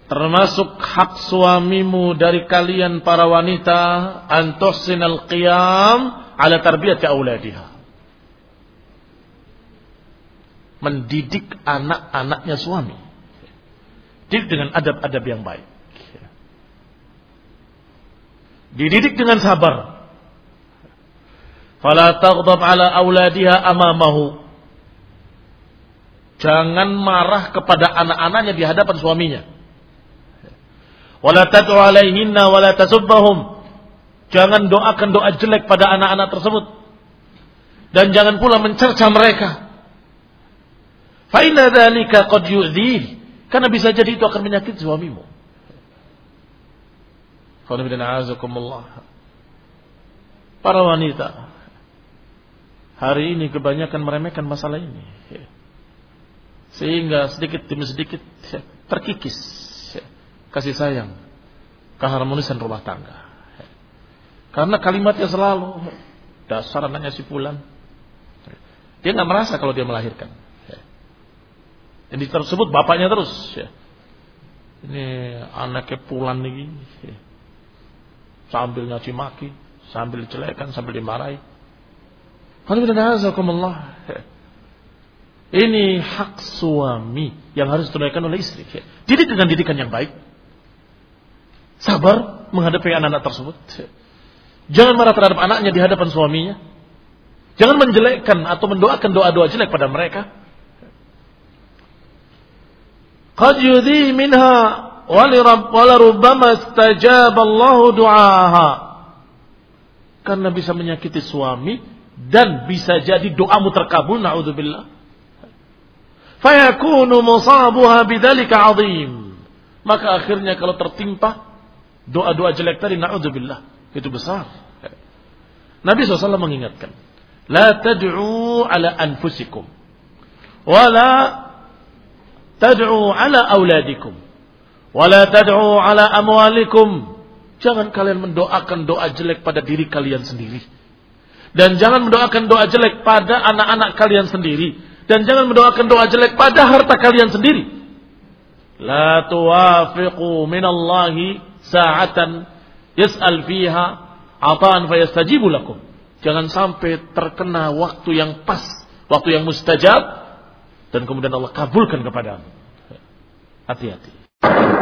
termasuk hak suamimu dari kalian para wanita an tuhsinal qiyam ala tarbiyati auladiha. Mendidik anak-anaknya suami. Didik dengan adab-adab yang baik. Dididik dengan sabar. Fala taghdab ala auladiha amamahu. Jangan marah kepada anak-anaknya di hadapan suaminya. Wala tad'u alaihinna wala tasubbahum. Jangan doakan doa jelek pada anak-anak tersebut. Dan jangan pula mencerca mereka. Fa inna dzalika qad yu'dhi. Karena bisa jadi itu akan menyakiti suamimu. Para wanita hari ini kebanyakan meremehkan masalah ini. Sehingga sedikit demi sedikit terkikis kasih sayang, keharmonisan rumah tangga. Karena kalimatnya selalu dasar anaknya si fulan. Dia nggak merasa kalau dia melahirkan. Jadi tersebut bapaknya terus. Ini anaknya fulan lagi. Sambil nyaci maki, sambil dicelekan, sambil dimarahi. Ini hak suami yang harus ditunaikan oleh istri. Didik dengan didikan yang baik. Sabar menghadapi anak-anak tersebut. Jangan marah terhadap anaknya di hadapan suaminya. Jangan menjelekkan atau mendoakan doa-doa jelek pada mereka. Qad yudhi minha wala rubbama istajaba Allah du'aha. Karena bisa menyakiti suami dan bisa jadi doamu terkabul, naudzubillah. Fayakunu musabuha bidzalika 'azim. Maka akhirnya kalau tertimpa doa-doa jelek tadi, naudzubillah, itu besar. Nabi SAW mengingatkan, la tad'u ala anfusikum wala tad'u ala auladikum wala tad'u ala amwalikum. Jangan kalian mendoakan doa jelek pada diri kalian sendiri, dan jangan mendoakan doa jelek pada anak-anak kalian sendiri, dan jangan mendoakan doa jelek pada harta kalian sendiri. La tuwafiqu minallahi sa'atan yas'al fiha ata'an fayastajibu lakum. Jangan sampai terkena waktu yang pas, waktu yang mustajab, dan kemudian Allah kabulkan kepadamu. Hati-hati.